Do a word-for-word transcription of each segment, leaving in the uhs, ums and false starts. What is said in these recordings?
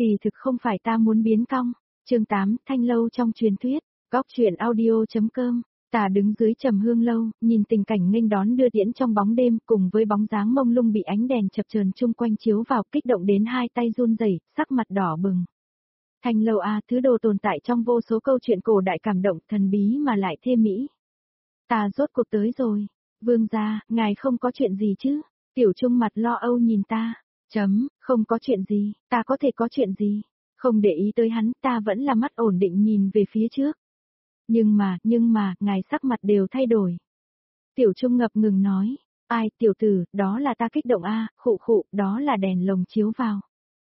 Kỳ thực không phải ta muốn biến cong. Chương tám, Thanh lâu trong truyền thuyết, góc truyện audio.com. Ta đứng dưới trầm hương lâu, nhìn tình cảnh nghênh đón đưa tiễn trong bóng đêm, cùng với bóng dáng mông lung bị ánh đèn chập chờn chung quanh chiếu vào, kích động đến hai tay run rẩy, sắc mặt đỏ bừng. Thanh lâu a, thứ đồ tồn tại trong vô số câu chuyện cổ đại cảm động, thần bí mà lại thêm mỹ. Ta rốt cuộc tới rồi. Vương gia, ngài không có chuyện gì chứ? Tiểu Trung mặt lo âu nhìn ta. Chấm, không có chuyện gì, ta có thể có chuyện gì? Không để ý tới hắn, ta vẫn là mắt ổn định nhìn về phía trước. Nhưng mà, nhưng mà, ngài sắc mặt đều thay đổi. Tiểu Trung ngập ngừng nói, ai, tiểu tử, đó là ta kích động a, khụ khụ, đó là đèn lồng chiếu vào.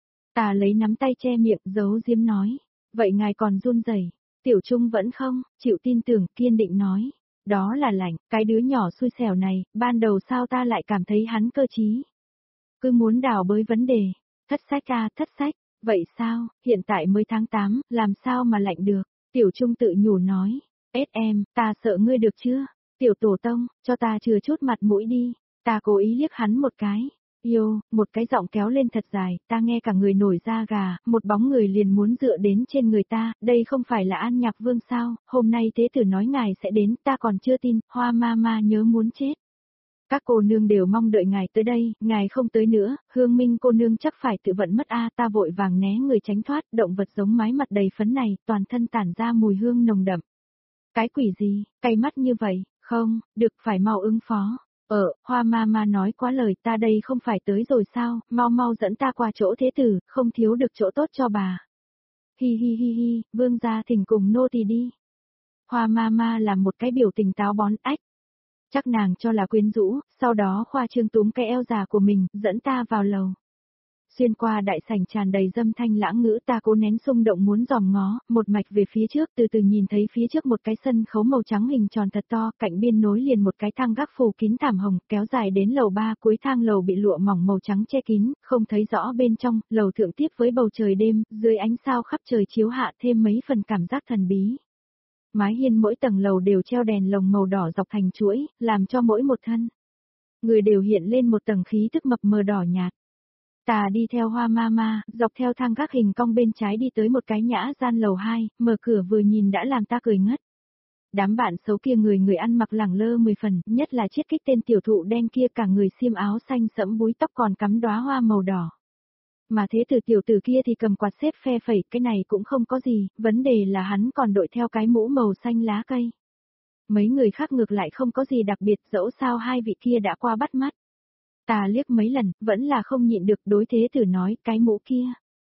Ta lấy nắm tay che miệng, giấu diếm nói, vậy ngài còn run rẩy? Tiểu Trung vẫn không, chịu tin tưởng, kiên định nói, đó là lạnh, cái đứa nhỏ xui xẻo này, ban đầu sao ta lại cảm thấy hắn cơ trí? Cứ muốn đào bới vấn đề, thất sách a, thất sách, vậy sao, hiện tại mới tháng tám, làm sao mà lạnh được? Tiểu Trung tự nhủ nói, ết em, ta sợ ngươi được chưa? Tiểu tổ tông, cho ta chừa chút mặt mũi đi. Ta cố ý liếc hắn một cái. Yêu, một cái giọng kéo lên thật dài, ta nghe cả người nổi da gà, một bóng người liền muốn dựa đến trên người ta, đây không phải là An Nhạc Vương sao, hôm nay thế tử nói ngài sẽ đến, ta còn chưa tin, Hoa ma ma nhớ muốn chết. Các cô nương đều mong đợi ngài tới đây, ngài không tới nữa, Hương Minh cô nương chắc phải tự vận mất a, ta vội vàng né người tránh thoát, động vật giống mái mặt đầy phấn này, toàn thân tản ra mùi hương nồng đậm. Cái quỷ gì, cay mắt như vậy, không, được phải mau ứng phó. Ờ, Hoa ma ma nói quá lời, ta đây không phải tới rồi sao, mau mau dẫn ta qua chỗ thế tử, không thiếu được chỗ tốt cho bà. Hi hi hi hi, vương gia thỉnh cùng nô tỳ đi. Hoa ma ma làm một cái biểu tình táo bón ách. Chắc nàng cho là quyến rũ, sau đó khoa trương túm cái eo già của mình, dẫn ta vào lầu. Xuyên qua đại sảnh tràn đầy dâm thanh lãng ngữ, ta cố nén xung động muốn dòm ngó, một mạch về phía trước, từ từ nhìn thấy phía trước một cái sân khấu màu trắng hình tròn thật to, cạnh biên nối liền một cái thang gác phủ kín thảm hồng, kéo dài đến lầu ba, cuối thang lầu bị lụa mỏng màu trắng che kín, không thấy rõ bên trong, lầu thượng tiếp với bầu trời đêm, dưới ánh sao khắp trời chiếu hạ thêm mấy phần cảm giác thần bí. Mái hiên mỗi tầng lầu đều treo đèn lồng màu đỏ dọc thành chuỗi, làm cho mỗi một thân người đều hiện lên một tầng khí thức mập mờ đỏ nhạt. Ta đi theo Hoa ma ma, dọc theo thang gác hình cong bên trái đi tới một cái nhã gian lầu hai, mở cửa vừa nhìn đã làm ta cười ngất. Đám bạn xấu kia người người ăn mặc lẳng lơ mười phần, nhất là chiết kích tên tiểu thụ đen kia, cả người xiêm áo xanh sẫm búi tóc còn cắm đóa hoa màu đỏ. Mà thế tử tiểu tử kia thì cầm quạt xếp phe phẩy, cái này cũng không có gì, vấn đề là hắn còn đội theo cái mũ màu xanh lá cây. Mấy người khác ngược lại không có gì đặc biệt, dẫu sao hai vị kia đã qua bắt mắt. Ta liếc mấy lần, vẫn là không nhịn được, đối thế tử nói, cái mũ kia.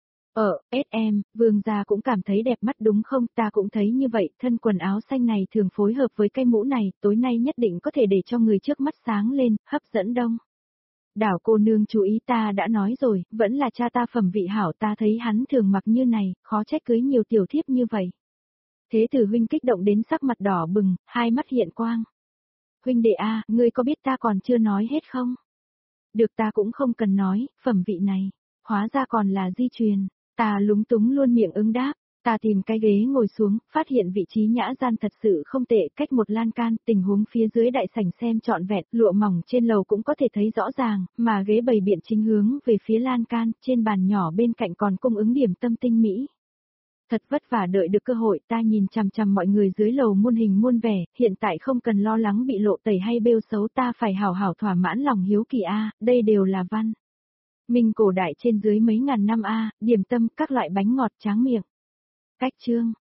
Ờ, ết em, vương gia cũng cảm thấy đẹp mắt đúng không, ta cũng thấy như vậy, thân quần áo xanh này thường phối hợp với cái mũ này, tối nay nhất định có thể để cho người trước mắt sáng lên, hấp dẫn đông. Đảo cô nương chú ý, ta đã nói rồi, vẫn là cha ta phẩm vị hảo, ta thấy hắn thường mặc như này, khó trách cưới nhiều tiểu thiếp như vậy. Thế tử huynh kích động đến sắc mặt đỏ bừng, hai mắt hiện quang. Huynh đệ a, ngươi có biết ta còn chưa nói hết không? Được, ta cũng không cần nói, phẩm vị này, hóa ra còn là di truyền. Ta lúng túng luôn miệng ứng đáp, ta tìm cái ghế ngồi xuống, phát hiện vị trí nhã gian thật sự không tệ, cách một lan can, tình huống phía dưới đại sảnh xem trọn vẹn, lụa mỏng trên lầu cũng có thể thấy rõ ràng, mà ghế bày biện chính hướng về phía lan can, trên bàn nhỏ bên cạnh còn cung ứng điểm tâm tinh mỹ. Thật vất vả đợi được cơ hội, ta nhìn chằm chằm mọi người dưới lầu muôn hình muôn vẻ, hiện tại không cần lo lắng bị lộ tẩy hay bêu xấu, ta phải hảo hảo thỏa mãn lòng hiếu kỳ a, đây đều là văn minh cổ đại trên dưới mấy ngàn năm a, điểm tâm, các loại bánh ngọt tráng miệng. Cách chương